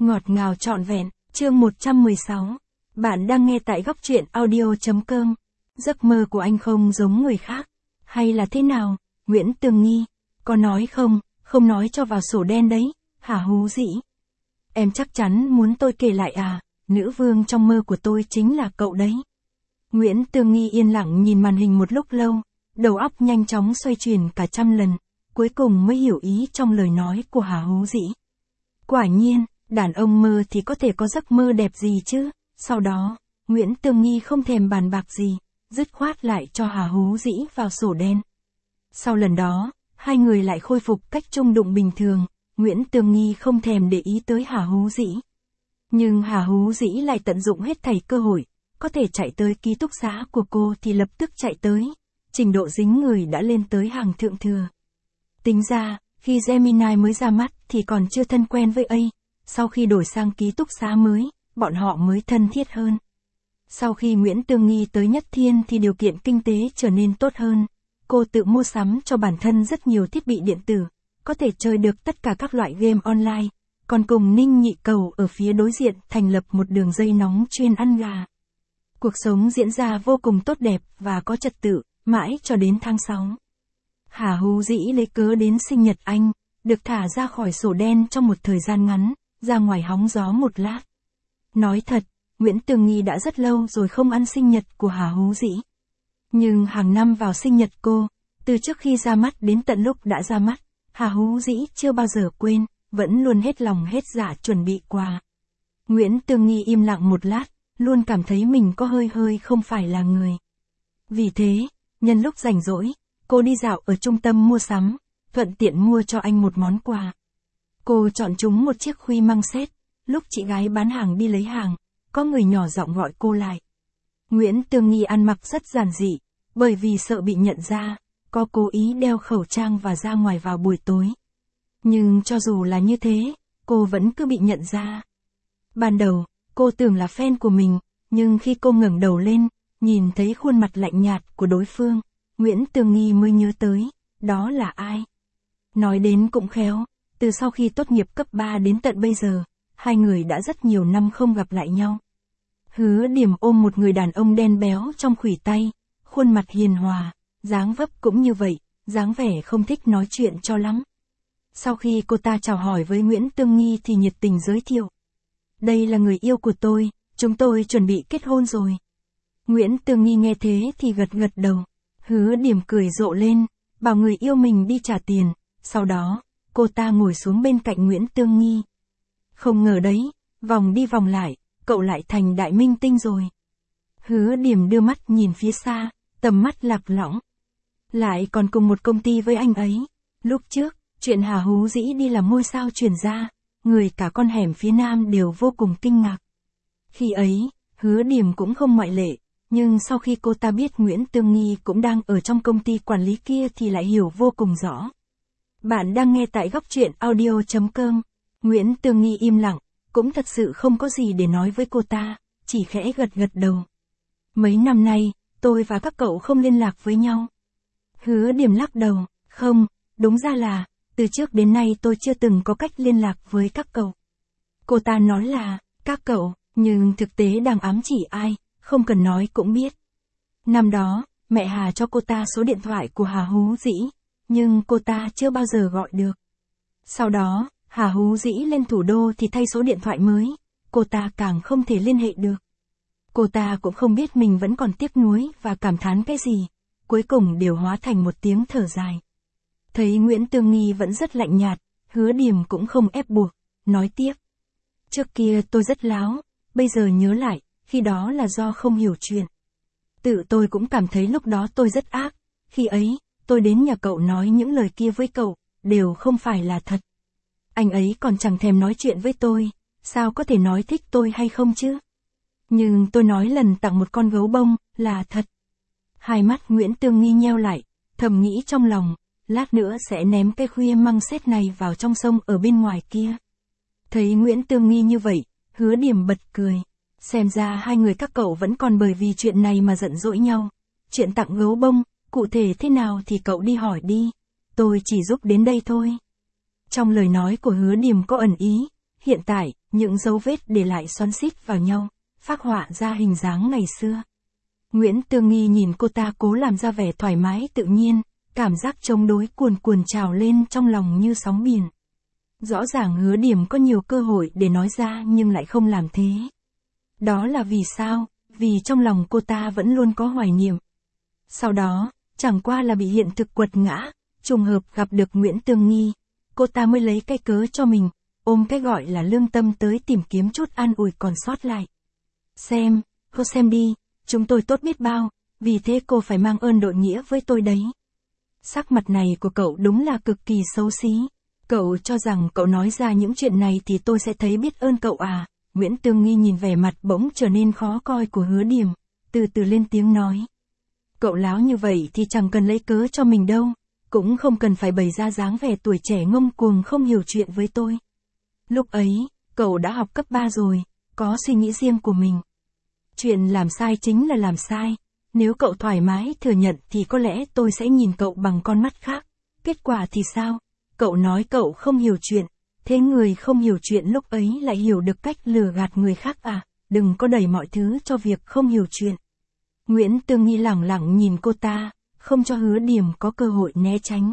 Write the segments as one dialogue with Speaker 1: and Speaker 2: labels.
Speaker 1: Ngọt ngào trọn vẹn, chương 116. Bạn đang nghe tại góc truyện audio.com. Giấc mơ của anh không giống người khác. Hay là thế nào? Nguyễn Tường Nghi. Có nói không, không nói cho vào sổ đen đấy, hả Hú Dĩ? Em chắc chắn muốn tôi kể lại à, nữ vương trong mơ của tôi chính là cậu đấy. Nguyễn Tường Nghi yên lặng nhìn màn hình một lúc lâu, đầu óc nhanh chóng xoay chuyển cả trăm lần, cuối cùng mới hiểu ý trong lời nói của Hà Hú Dĩ. Quả nhiên, đàn ông mơ thì có thể có giấc mơ đẹp gì chứ. Sau đó, Nguyễn Tường Nghi không thèm bàn bạc gì, dứt khoát lại cho Hà Hú Dĩ vào sổ đen. Sau lần đó, hai người lại khôi phục cách chung đụng bình thường, Nguyễn Tường Nghi không thèm để ý tới Hà Hú Dĩ. Nhưng Hà Hú Dĩ lại tận dụng hết thảy cơ hội, có thể chạy tới ký túc xá của cô thì lập tức chạy tới, trình độ dính người đã lên tới hàng thượng thừa. Tính ra, khi Gemini mới ra mắt thì còn chưa thân quen với A, sau khi đổi sang ký túc xá mới, bọn họ mới thân thiết hơn. Sau khi Nguyễn Tường Nghi tới Nhất Thiên thì điều kiện kinh tế trở nên tốt hơn, cô tự mua sắm cho bản thân rất nhiều thiết bị điện tử, có thể chơi được tất cả các loại game online, còn cùng Ninh Nhị Cầu ở phía đối diện thành lập một đường dây nóng chuyên ăn gà. Cuộc sống diễn ra vô cùng tốt đẹp và có trật tự, mãi cho đến tháng 6. Hà Hú Dĩ lấy cớ đến sinh nhật anh, được thả ra khỏi sổ đen trong một thời gian ngắn, ra ngoài hóng gió một lát. Nói thật, Nguyễn Tường Nghi đã rất lâu rồi không ăn sinh nhật của Hà Hú Dĩ. Nhưng hàng năm vào sinh nhật cô, từ trước khi ra mắt đến tận lúc đã ra mắt, Hà Hú Dĩ chưa bao giờ quên, vẫn luôn hết lòng hết dạ chuẩn bị quà. Nguyễn Tường Nghi im lặng một lát, luôn cảm thấy mình có hơi không phải là người. Vì thế, nhân lúc rảnh rỗi, cô đi dạo ở trung tâm mua sắm, thuận tiện mua cho anh một món quà. Cô chọn chúng một chiếc khuy măng set, lúc chị gái bán hàng đi lấy hàng, có người nhỏ giọng gọi cô lại. Nguyễn Tường Nghi ăn mặc rất giản dị, bởi vì sợ bị nhận ra, có cố ý đeo khẩu trang và ra ngoài vào buổi tối. Nhưng cho dù là như thế, cô vẫn cứ bị nhận ra. Ban đầu, cô tưởng là fan của mình, nhưng khi cô ngẩng đầu lên, nhìn thấy khuôn mặt lạnh nhạt của đối phương, Nguyễn Tường Nghi mới nhớ tới, đó là ai. Nói đến cũng khéo, từ sau khi tốt nghiệp cấp 3 đến tận bây giờ, hai người đã rất nhiều năm không gặp lại nhau. Hứa Điểm ôm một người đàn ông đen béo trong khuỷu tay, khuôn mặt hiền hòa, dáng vấp cũng như vậy, dáng vẻ không thích nói chuyện cho lắm. Sau khi cô ta chào hỏi với Nguyễn Tường Nghi thì nhiệt tình giới thiệu. Đây là người yêu của tôi, chúng tôi chuẩn bị kết hôn rồi. Nguyễn Tường Nghi nghe thế thì gật đầu. Hứa Điểm cười rộ lên, bảo người yêu mình đi trả tiền, sau đó, cô ta ngồi xuống bên cạnh Nguyễn Tường Nghi. Không ngờ đấy, vòng đi vòng lại, cậu lại thành đại minh tinh rồi. Hứa Điểm đưa mắt nhìn phía xa, tầm mắt lạc lõng. Lại còn cùng một công ty với anh ấy. Lúc trước, chuyện Hà Hú Dĩ đi làm ngôi sao truyền ra, người cả con hẻm phía Nam đều vô cùng kinh ngạc. Khi ấy, Hứa Điểm cũng không ngoại lệ, nhưng sau khi cô ta biết Nguyễn Tường Nghi cũng đang ở trong công ty quản lý kia thì lại hiểu vô cùng rõ. Bạn đang nghe tại góc truyện audio.com. Nguyễn Tường Nghi im lặng, cũng thật sự không có gì để nói với cô ta, chỉ khẽ gật đầu. Mấy năm nay, tôi và các cậu không liên lạc với nhau. Hứa Điểm lắc đầu, không, đúng ra là, từ trước đến nay tôi chưa từng có cách liên lạc với các cậu. Cô ta nói là, các cậu, nhưng thực tế đang ám chỉ ai, không cần nói cũng biết. Năm đó, mẹ Hà cho cô ta số điện thoại của Hà Hú Dĩ, nhưng cô ta chưa bao giờ gọi được. Sau đó, Hà Hú Dĩ lên thủ đô thì thay số điện thoại mới, cô ta càng không thể liên hệ được. Cô ta cũng không biết mình vẫn còn tiếc nuối và cảm thán cái gì, cuối cùng đều hóa thành một tiếng thở dài. Thấy Nguyễn Tường Nghi vẫn rất lạnh nhạt, Hứa Điểm cũng không ép buộc, nói tiếp. Trước kia tôi rất láo, bây giờ nhớ lại, khi đó là do không hiểu chuyện. Tự tôi cũng cảm thấy lúc đó tôi rất ác, khi ấy, tôi đến nhà cậu nói những lời kia với cậu, đều không phải là thật. Anh ấy còn chẳng thèm nói chuyện với tôi, sao có thể nói thích tôi hay không chứ? Nhưng tôi nói lần tặng một con gấu bông, là thật. Hai mắt Nguyễn Tường Nghi nheo lại, thầm nghĩ trong lòng, lát nữa sẽ ném cái khuy măng xét này vào trong sông ở bên ngoài kia. Thấy Nguyễn Tường Nghi như vậy, Hứa Điểm bật cười. Xem ra hai người các cậu vẫn còn bởi vì chuyện này mà giận dỗi nhau. Chuyện tặng gấu bông, cụ thể thế nào thì cậu đi hỏi đi. Tôi chỉ giúp đến đây thôi. Trong lời nói của Hứa Điểm có ẩn ý. Hiện tại, những dấu vết để lại xoắn xít vào nhau, phác họa ra hình dáng ngày xưa. Nguyễn Tương Nghi nhìn cô ta cố làm ra vẻ thoải mái tự nhiên, cảm giác chống đối cuồn cuồn trào lên trong lòng như sóng biển. Rõ ràng Hứa Điểm có nhiều cơ hội để nói ra nhưng lại không làm thế. Đó là vì sao? Vì trong lòng cô ta vẫn luôn có hoài niệm. Sau đó, chẳng qua là bị hiện thực quật ngã, trùng hợp gặp được Nguyễn Tương Nghi, cô ta mới lấy cái cớ cho mình, ôm cái gọi là lương tâm tới tìm kiếm chút an ủi còn sót lại. Cô xem đi, chúng tôi tốt biết bao, vì thế cô phải mang ơn đội nghĩa với tôi đấy. Sắc mặt này của cậu đúng là cực kỳ xấu xí. Cậu cho rằng cậu nói ra những chuyện này thì tôi sẽ thấy biết ơn cậu à? Nguyễn Tương Nghi nhìn vẻ mặt bỗng trở nên khó coi của Hứa Điểm, từ từ lên tiếng nói. Cậu láo như vậy thì chẳng cần lấy cớ cho mình đâu, cũng không cần phải bày ra dáng vẻ tuổi trẻ ngông cuồng không hiểu chuyện với tôi. Lúc ấy, cậu đã học cấp 3 rồi, có suy nghĩ riêng của mình. Chuyện làm sai chính là làm sai, nếu cậu thoải mái thừa nhận thì có lẽ tôi sẽ nhìn cậu bằng con mắt khác. Kết quả thì sao? Cậu nói cậu không hiểu chuyện, thế người không hiểu chuyện lúc ấy lại hiểu được cách lừa gạt người khác à? Đừng có đẩy mọi thứ cho việc không hiểu chuyện. Nguyễn Tương Nghi lẳng lặng nhìn cô ta, không cho Hứa Điểm có cơ hội né tránh.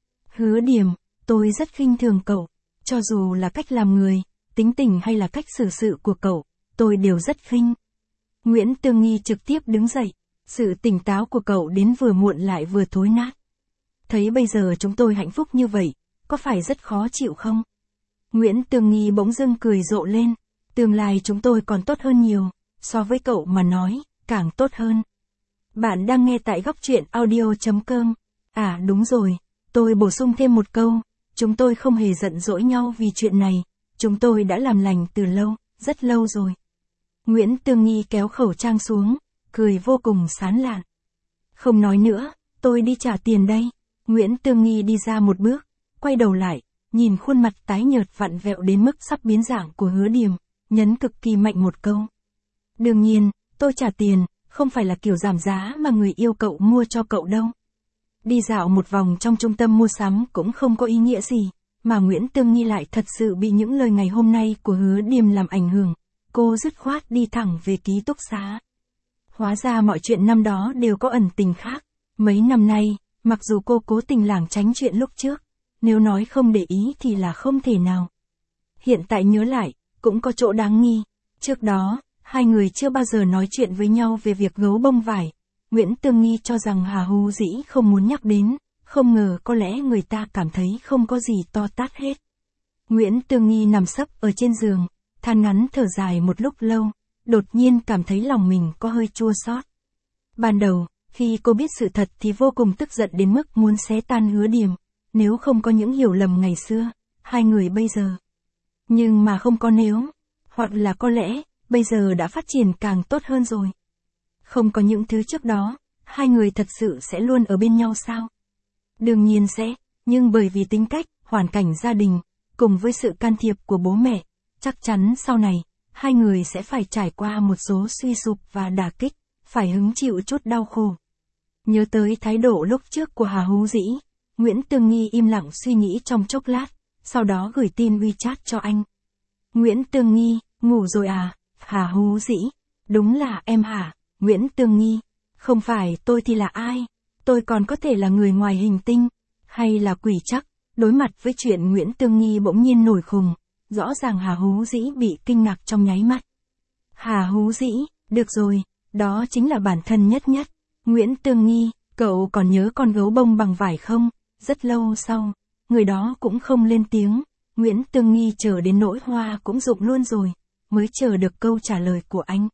Speaker 1: Hứa Điểm, tôi rất khinh thường cậu, cho dù là cách làm người, tính tình hay là cách xử sự của cậu, tôi đều rất khinh. Nguyễn Tương Nghi trực tiếp đứng dậy, sự tỉnh táo của cậu đến vừa muộn lại vừa thối nát. Thấy bây giờ chúng tôi hạnh phúc như vậy, có phải rất khó chịu không? Nguyễn Tương Nghi bỗng dưng cười rộ lên, tương lai chúng tôi còn tốt hơn nhiều, so với cậu mà nói, càng tốt hơn. Bạn đang nghe tại Góc Truyện Audio.com. À đúng rồi, tôi bổ sung thêm một câu, chúng tôi không hề giận dỗi nhau vì chuyện này, chúng tôi đã làm lành từ lâu, rất lâu rồi. Nguyễn Tương Nghi kéo khẩu trang xuống, cười vô cùng sán lạn. Không nói nữa, tôi đi trả tiền đây. Nguyễn Tương Nghi đi ra một bước, quay đầu lại, nhìn khuôn mặt tái nhợt vặn vẹo đến mức sắp biến dạng của Hứa Điểm, nhấn cực kỳ mạnh một câu. Đương nhiên, tôi trả tiền, không phải là kiểu giảm giá mà người yêu cậu mua cho cậu đâu. Đi dạo một vòng trong trung tâm mua sắm cũng không có ý nghĩa gì, mà Nguyễn Tương Nghi lại thật sự bị những lời ngày hôm nay của Hứa Điểm làm ảnh hưởng, cô dứt khoát đi thẳng về ký túc xá. Hóa ra mọi chuyện năm đó đều có ẩn tình khác, mấy năm nay, mặc dù cô cố tình lảng tránh chuyện lúc trước, nếu nói không để ý thì là không thể nào. Hiện tại nhớ lại, cũng có chỗ đáng nghi. Trước đó, hai người chưa bao giờ nói chuyện với nhau về việc gấu bông vải. Nguyễn Tương Nghi cho rằng Hà Hú Dĩ không muốn nhắc đến, không ngờ có lẽ người ta cảm thấy không có gì to tát hết. Nguyễn Tương Nghi nằm sấp ở trên giường, than ngắn thở dài một lúc lâu, đột nhiên cảm thấy lòng mình có hơi chua xót. Ban đầu, khi cô biết sự thật thì vô cùng tức giận đến mức muốn xé tan Hứa Điểm, nếu không có những hiểu lầm ngày xưa, hai người bây giờ. Nhưng mà không có nếu, hoặc là có lẽ, bây giờ đã phát triển càng tốt hơn rồi. Không có những thứ trước đó, hai người thật sự sẽ luôn ở bên nhau sao? Đương nhiên sẽ, nhưng bởi vì tính cách, hoàn cảnh gia đình, cùng với sự can thiệp của bố mẹ, chắc chắn sau này, hai người sẽ phải trải qua một số suy sụp và đả kích, phải hứng chịu chút đau khổ. Nhớ tới thái độ lúc trước của Hà Hú Dĩ, Nguyễn Tương Nghi im lặng suy nghĩ trong chốc lát, sau đó gửi tin WeChat cho anh. Nguyễn Tương Nghi, ngủ rồi à? Hà Hú Dĩ, đúng là em hả? Nguyễn Tương Nghi, không phải tôi thì là ai? Tôi còn có thể là người ngoài hành tinh, hay là quỷ chắc? Đối mặt với chuyện Nguyễn Tương Nghi bỗng nhiên nổi khùng, rõ ràng Hà Hú Dĩ bị kinh ngạc trong nháy mắt. Hà Hú Dĩ, được rồi, đó chính là bản thân nhất nhất. Nguyễn Tương Nghi, cậu còn nhớ con gấu bông bằng vải không? Rất lâu sau, người đó cũng không lên tiếng, Nguyễn Tương Nghi chờ đến nỗi hoa cũng rụng luôn rồi, mới chờ được câu trả lời của anh.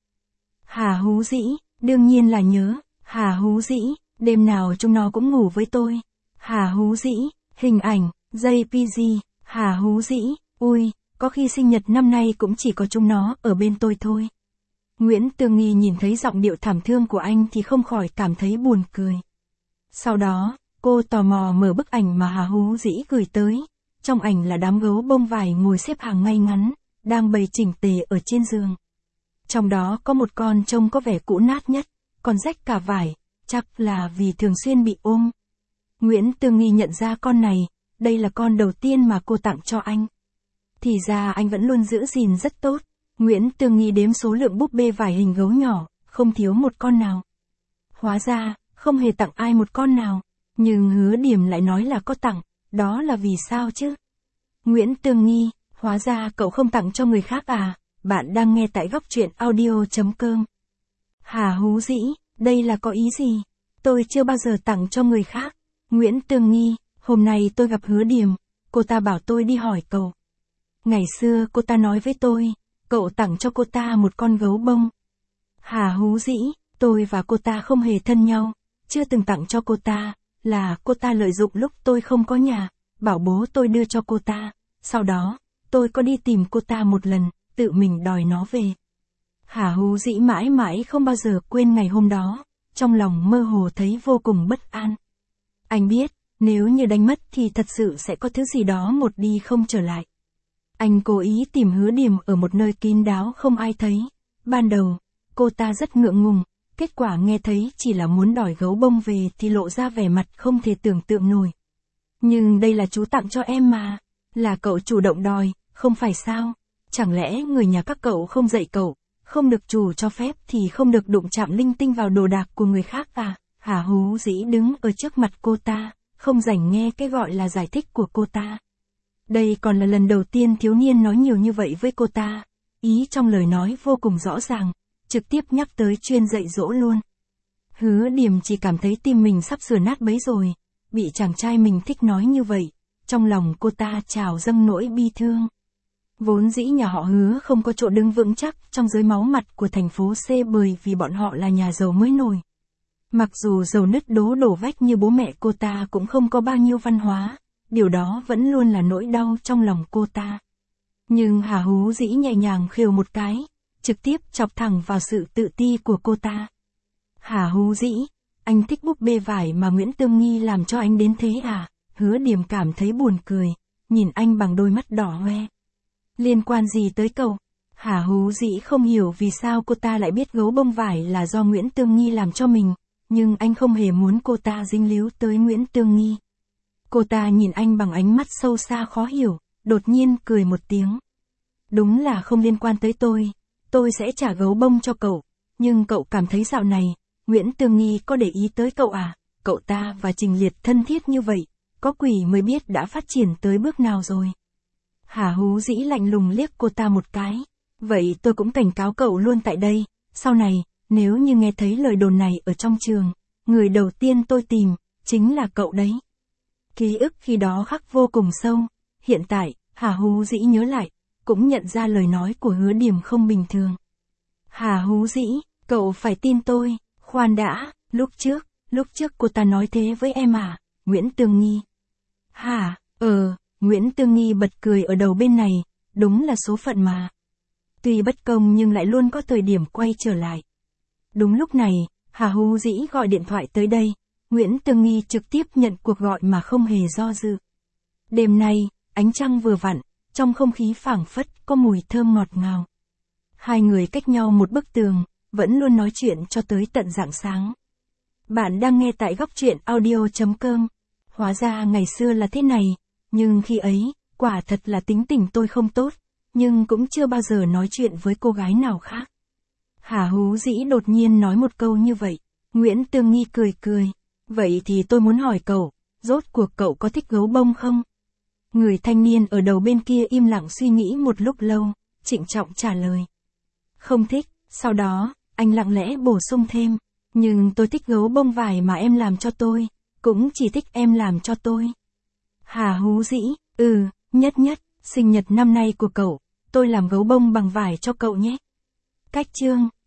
Speaker 1: Hà Hú Dĩ, đương nhiên là nhớ, Hà Hú Dĩ, đêm nào chúng nó cũng ngủ với tôi. Hà Hú Dĩ, hình ảnh, JPG, Hà Hú Dĩ, ui, có khi sinh nhật năm nay cũng chỉ có chúng nó ở bên tôi thôi. Nguyễn Tương Nghi nhìn thấy giọng điệu thảm thương của anh thì không khỏi cảm thấy buồn cười. Sau đó, cô tò mò mở bức ảnh mà Hà Hú Dĩ gửi tới. Trong ảnh là đám gấu bông vải ngồi xếp hàng ngay ngắn, đang bày chỉnh tề ở trên giường. Trong đó có một con trông có vẻ cũ nát nhất, còn rách cả vải, chắc là vì thường xuyên bị ôm. Nguyễn Tương Nghi nhận ra con này, đây là con đầu tiên mà cô tặng cho anh. Thì ra anh vẫn luôn giữ gìn rất tốt. Nguyễn Tương Nghi đếm số lượng búp bê vải hình gấu nhỏ, không thiếu một con nào. Hóa ra, không hề tặng ai một con nào. Nhưng Hứa Điểm lại nói là có tặng, đó là vì sao chứ? Nguyễn Tương Nghi, hóa ra cậu không tặng cho người khác à? Bạn đang nghe tại góc truyện audio.com. Hà Hú Dĩ, đây là có ý gì? Tôi chưa bao giờ tặng cho người khác. Nguyễn Tương Nghi, hôm nay tôi gặp Hứa Điểm, cô ta bảo tôi đi hỏi cậu. Ngày xưa cô ta nói với tôi, cậu tặng cho cô ta một con gấu bông. Hà Hú Dĩ, tôi và cô ta không hề thân nhau, chưa từng tặng cho cô ta, là cô ta lợi dụng lúc tôi không có nhà, bảo bố tôi đưa cho cô ta, sau đó, tôi có đi tìm cô ta một lần, tự mình đòi nó về. Hà Hú Dĩ mãi mãi không bao giờ quên ngày hôm đó, trong lòng mơ hồ thấy vô cùng bất an. Anh biết, nếu như đánh mất thì thật sự sẽ có thứ gì đó một đi không trở lại. Anh cố ý tìm Hứa Điểm ở một nơi kín đáo không ai thấy. Ban đầu, cô ta rất ngượng ngùng, kết quả nghe thấy chỉ là muốn đòi gấu bông về thì lộ ra vẻ mặt không thể tưởng tượng nổi. Nhưng đây là chú tặng cho em mà, là cậu chủ động đòi, không phải sao? Chẳng lẽ người nhà các cậu không dạy cậu, không được chủ cho phép thì không được đụng chạm linh tinh vào đồ đạc của người khác à? Hà Hú Dĩ đứng ở trước mặt cô ta, không rảnh nghe cái gọi là giải thích của cô ta. Đây còn là lần đầu tiên thiếu niên nói nhiều như vậy với cô ta, ý trong lời nói vô cùng rõ ràng, trực tiếp nhắc tới chuyên dạy dỗ luôn. Hứa Điểm chỉ cảm thấy tim mình sắp sửa nát bấy rồi, bị chàng trai mình thích nói như vậy, trong lòng cô ta trào dâng nỗi bi thương. Vốn dĩ nhà họ Hứa không có chỗ đứng vững chắc trong giới máu mặt của thành phố C bởi vì bọn họ là nhà giàu mới nổi. Mặc dù giàu nứt đổ vách như bố mẹ cô ta cũng không có bao nhiêu văn hóa, điều đó vẫn luôn là nỗi đau trong lòng cô ta. Nhưng Hà Hú Dĩ nhẹ nhàng khều một cái, trực tiếp chọc thẳng vào sự tự ti của cô ta. Hà Hú Dĩ, anh thích búp bê vải mà Nguyễn Tương Nghi làm cho anh đến thế à? Hứa Điểm cảm thấy buồn cười, nhìn anh bằng đôi mắt đỏ hoe. Liên quan gì tới cậu? Hà Hú Dĩ không hiểu vì sao cô ta lại biết gấu bông vải là do Nguyễn Tương Nghi làm cho mình, nhưng anh không hề muốn cô ta dính líu tới Nguyễn Tương Nghi. Cô ta nhìn anh bằng ánh mắt sâu xa khó hiểu, đột nhiên cười một tiếng. Đúng là không liên quan tới tôi sẽ trả gấu bông cho cậu, nhưng cậu cảm thấy dạo này, Nguyễn Tương Nghi có để ý tới cậu à? Cậu ta và Trình Liệt thân thiết như vậy, có quỷ mới biết đã phát triển tới bước nào rồi. Hà Hú Dĩ lạnh lùng liếc cô ta một cái. Vậy tôi cũng cảnh cáo cậu luôn tại đây, sau này, nếu như nghe thấy lời đồn này ở trong trường, người đầu tiên tôi tìm, chính là cậu đấy. Ký ức khi đó khắc vô cùng sâu, hiện tại, Hà Hú Dĩ nhớ lại, cũng nhận ra lời nói của Hứa Điểm không bình thường. Hà Hú Dĩ, cậu phải tin tôi, khoan đã, lúc trước cô ta nói thế với em à? Nguyễn Tương Nghi. Hả, Nguyễn Tương Nghi bật cười ở đầu bên này, đúng là số phận mà. Tuy bất công nhưng lại luôn có thời điểm quay trở lại. Đúng lúc này, Hà Hú Dĩ gọi điện thoại tới đây, Nguyễn Tương Nghi trực tiếp nhận cuộc gọi mà không hề do dự. Đêm nay, ánh trăng vừa vặn, trong không khí phảng phất có mùi thơm ngọt ngào. Hai người cách nhau một bức tường, vẫn luôn nói chuyện cho tới tận rạng sáng. Bạn đang nghe tại góc truyện audio.com. Hóa ra ngày xưa là thế này, nhưng khi ấy, quả thật là tính tình tôi không tốt, nhưng cũng chưa bao giờ nói chuyện với cô gái nào khác. Hà Hú Dĩ đột nhiên nói một câu như vậy, Nguyễn Tương Nghi cười. Vậy thì tôi muốn hỏi cậu, rốt cuộc cậu có thích gấu bông không? Người thanh niên ở đầu bên kia im lặng suy nghĩ một lúc lâu, trịnh trọng trả lời. Không thích, sau đó, anh lặng lẽ bổ sung thêm, nhưng tôi thích gấu bông vải mà em làm cho tôi, cũng chỉ thích em làm cho tôi. Hà Hú Dĩ, nhất, sinh nhật năm nay của cậu, tôi làm gấu bông bằng vải cho cậu nhé. Cách chương